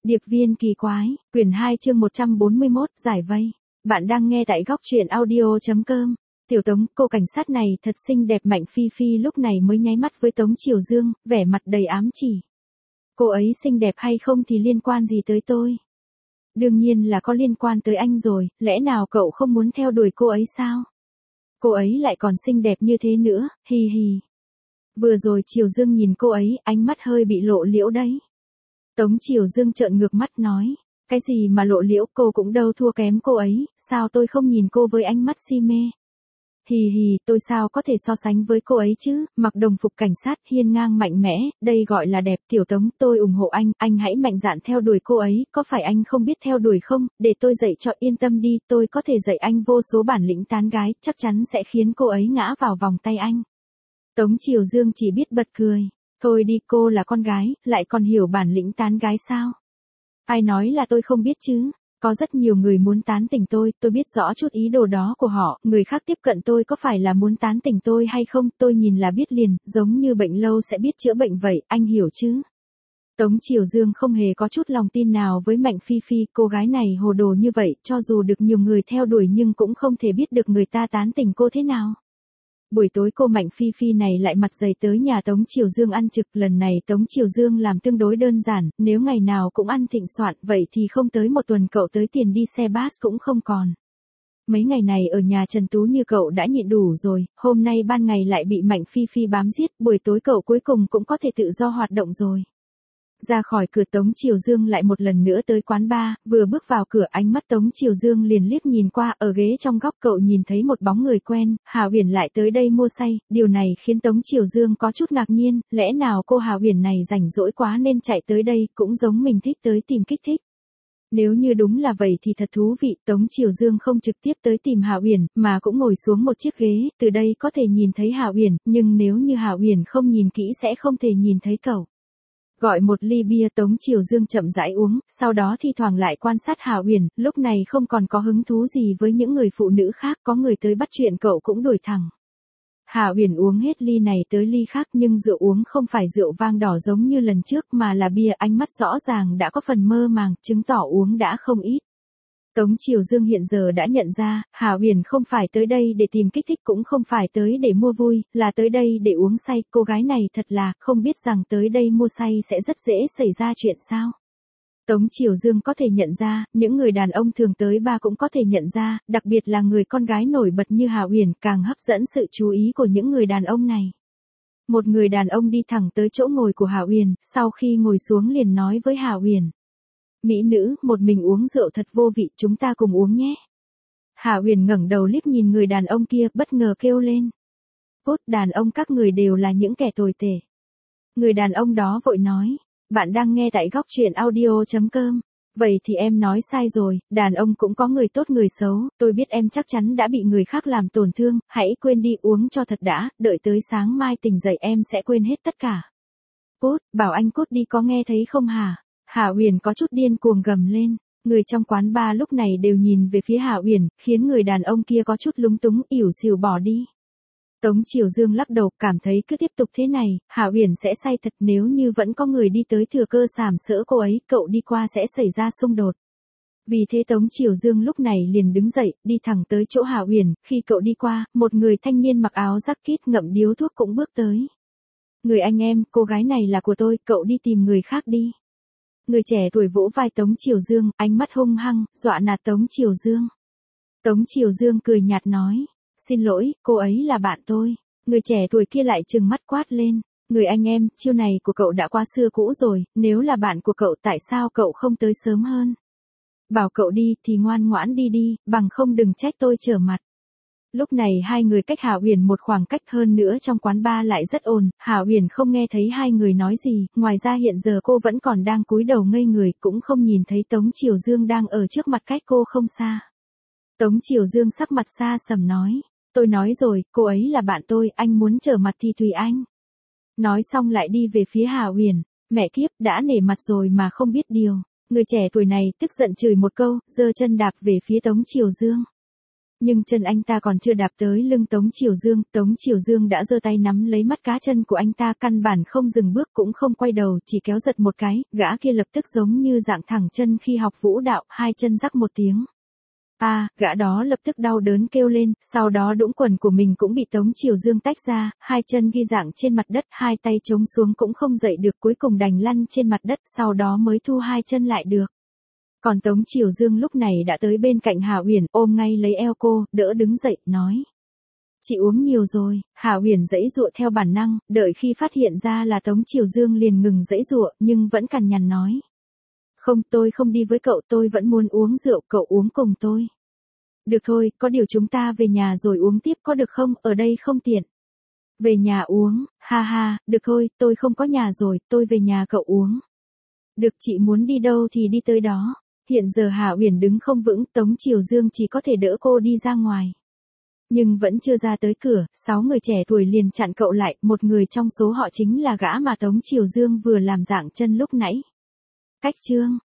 Điệp viên kỳ quái, quyển 2 chương 141, giải vây. Bạn đang nghe tại góc truyện audio.com. Tiểu Tống, cô cảnh sát này thật xinh đẹp. Mạnh Phi Phi lúc này mới nháy mắt với Tống Triều Dương, vẻ mặt đầy ám chỉ. Cô ấy xinh đẹp hay không thì liên quan gì tới tôi? Đương nhiên là có liên quan tới anh rồi, lẽ nào cậu không muốn theo đuổi cô ấy sao? Cô ấy lại còn xinh đẹp như thế nữa, hì hì. Vừa rồi Triều Dương nhìn cô ấy, ánh mắt hơi bị lộ liễu đấy. Tống Triều Dương trợn ngược mắt nói, cái gì mà lộ liễu, cô cũng đâu thua kém cô ấy, sao tôi không nhìn cô với ánh mắt si mê? Hì hì, tôi sao có thể so sánh với cô ấy chứ, mặc đồng phục cảnh sát hiên ngang mạnh mẽ, đây gọi là đẹp. Tiểu Tống, tôi ủng hộ anh hãy mạnh dạn theo đuổi cô ấy, có phải anh không biết theo đuổi không, để tôi dạy cho, yên tâm đi, tôi có thể dạy anh vô số bản lĩnh tán gái, chắc chắn sẽ khiến cô ấy ngã vào vòng tay anh. Tống Triều Dương chỉ biết bật cười. Thôi đi, cô là con gái, lại còn hiểu bản lĩnh tán gái sao? Ai nói là tôi không biết chứ? Có rất nhiều người muốn tán tỉnh tôi biết rõ chút ý đồ đó của họ, người khác tiếp cận tôi có phải là muốn tán tỉnh tôi hay không, tôi nhìn là biết liền, giống như bệnh lâu sẽ biết chữa bệnh vậy, anh hiểu chứ? Tống Triều Dương không hề có chút lòng tin nào với Mạnh Phi Phi, cô gái này hồ đồ như vậy, cho dù được nhiều người theo đuổi nhưng cũng không thể biết được người ta tán tỉnh cô thế nào. Buổi tối cô Mạnh Phi Phi này lại mặt dày tới nhà Tống Triều Dương ăn trực, lần này Tống Triều Dương làm tương đối đơn giản, nếu ngày nào cũng ăn thịnh soạn, vậy thì không tới một tuần cậu tới tiền đi xe bus cũng không còn. Mấy ngày này ở nhà Trần Tú Như cậu đã nhịn đủ rồi, hôm nay ban ngày lại bị Mạnh Phi Phi bám giết, buổi tối cậu cuối cùng cũng có thể tự do hoạt động rồi. Ra khỏi cửa Tống Triều Dương lại một lần nữa tới quán bar, vừa bước vào cửa ánh mắt Tống Triều Dương liền liếc nhìn qua, ở ghế trong góc cậu nhìn thấy một bóng người quen, Hà Uyển lại tới đây mua say, điều này khiến Tống Triều Dương có chút ngạc nhiên, lẽ nào cô Hà Uyển này rảnh rỗi quá nên chạy tới đây, cũng giống mình thích tới tìm kích thích. Nếu như đúng là vậy thì thật thú vị, Tống Triều Dương không trực tiếp tới tìm Hà Uyển, mà cũng ngồi xuống một chiếc ghế, từ đây có thể nhìn thấy Hà Uyển, nhưng nếu như Hà Uyển không nhìn kỹ sẽ không thể nhìn thấy cậu. Gọi một ly bia, Tống Triều Dương chậm rãi uống, sau đó thi thoảng lại quan sát Hà Uyển, lúc này không còn có hứng thú gì với những người phụ nữ khác, có người tới bắt chuyện cậu cũng đuổi thẳng. Hà Uyển uống hết ly này tới ly khác nhưng rượu uống không phải rượu vang đỏ giống như lần trước mà là bia, ánh mắt rõ ràng đã có phần mơ màng, chứng tỏ uống đã không ít. Tống Triều Dương hiện giờ đã nhận ra, Hà Uyển không phải tới đây để tìm kích thích cũng không phải tới để mua vui, là tới đây để uống say, cô gái này thật là, không biết rằng tới đây mua say sẽ rất dễ xảy ra chuyện sao. Tống Triều Dương có thể nhận ra, những người đàn ông thường tới bar cũng có thể nhận ra, đặc biệt là người con gái nổi bật như Hà Uyển càng hấp dẫn sự chú ý của những người đàn ông này. Một người đàn ông đi thẳng tới chỗ ngồi của Hà Uyển, sau khi ngồi xuống liền nói với Hà Uyển. Mỹ nữ, một mình uống rượu thật vô vị, chúng ta cùng uống nhé. Hà Uyển ngẩng đầu liếc nhìn người đàn ông kia, bất ngờ kêu lên. Cốt, đàn ông các người đều là những kẻ tồi tệ. Người đàn ông đó vội nói, bạn đang nghe tại góc truyện audio.com. Vậy thì em nói sai rồi, đàn ông cũng có người tốt người xấu, tôi biết em chắc chắn đã bị người khác làm tổn thương, hãy quên đi, uống cho thật đã, đợi tới sáng mai tỉnh dậy em sẽ quên hết tất cả. Cốt, bảo anh cút đi, có nghe thấy không hả? Hà Uyển có chút điên cuồng gầm lên, người trong quán bar lúc này đều nhìn về phía Hà Uyển, khiến người đàn ông kia có chút lúng túng, ỉu xìu bỏ đi. Tống Triều Dương lắc đầu, cảm thấy cứ tiếp tục thế này, Hà Uyển sẽ say thật, nếu như vẫn có người đi tới thừa cơ sàm sỡ cô ấy, cậu đi qua sẽ xảy ra xung đột. Vì thế Tống Triều Dương lúc này liền đứng dậy, đi thẳng tới chỗ Hà Uyển, khi cậu đi qua, một người thanh niên mặc áo jacket ngậm điếu thuốc cũng bước tới. Người anh em, cô gái này là của tôi, cậu đi tìm người khác đi. Người trẻ tuổi vỗ vai Tống Triều Dương, ánh mắt hung hăng, dọa nạt Tống Triều Dương. Tống Triều Dương cười nhạt nói, xin lỗi, cô ấy là bạn tôi. Người trẻ tuổi kia lại trừng mắt quát lên, người anh em, chiêu này của cậu đã quá xưa cũ rồi, nếu là bạn của cậu tại sao cậu không tới sớm hơn? Bảo cậu đi thì ngoan ngoãn đi đi, bằng không đừng trách tôi trở mặt. Lúc này hai người cách Hà Uyển một khoảng cách, hơn nữa trong quán bar lại rất ồn, Hà Uyển không nghe thấy hai người nói gì, ngoài ra hiện giờ cô vẫn còn đang cúi đầu ngây người, cũng không nhìn thấy Tống Triều Dương đang ở trước mặt cách cô không xa. Tống Triều Dương sắc mặt xa sầm nói, tôi nói rồi, cô ấy là bạn tôi, anh muốn trở mặt thì tùy anh. Nói xong lại đi về phía Hà Uyển, mẹ kiếp, đã nể mặt rồi mà không biết điều. Người trẻ tuổi này tức giận chửi một câu, giơ chân đạp về phía Tống Triều Dương. Nhưng chân anh ta còn chưa đạp tới lưng Tống Triều Dương, Tống Triều Dương đã giơ tay nắm lấy mắt cá chân của anh ta, căn bản không dừng bước cũng không quay đầu, chỉ kéo giật một cái, gã kia lập tức giống như dạng thẳng chân khi học vũ đạo, hai chân rắc một tiếng. Gã đó lập tức đau đớn kêu lên, sau đó đũng quần của mình cũng bị Tống Triều Dương tách ra, hai chân ghi dạng trên mặt đất, hai tay chống xuống cũng không dậy được, cuối cùng đành lăn trên mặt đất, sau đó mới thu hai chân lại được. Còn Tống Triều Dương lúc này đã tới bên cạnh Hà Uyển, ôm ngay lấy eo cô, đỡ đứng dậy, nói. Chị uống nhiều rồi. Hà Uyển giãy giụa theo bản năng, đợi khi phát hiện ra là Tống Triều Dương liền ngừng giãy giụa, nhưng vẫn cằn nhằn nói. Không, tôi không đi với cậu, tôi vẫn muốn uống rượu, cậu uống cùng tôi. Được thôi, có điều chúng ta về nhà rồi uống tiếp có được không, ở đây không tiện. Về nhà uống, ha ha, được thôi, tôi không có nhà rồi, tôi về nhà cậu uống. Được, chị muốn đi đâu thì đi tới đó. Hiện giờ Hà Uyển đứng không vững, Tống Triều Dương chỉ có thể đỡ cô đi ra ngoài. Nhưng vẫn chưa ra tới cửa, 6 người trẻ tuổi liền chặn cậu lại, một người trong số họ chính là gã mà Tống Triều Dương vừa làm dạng chân lúc nãy. Cách Trương,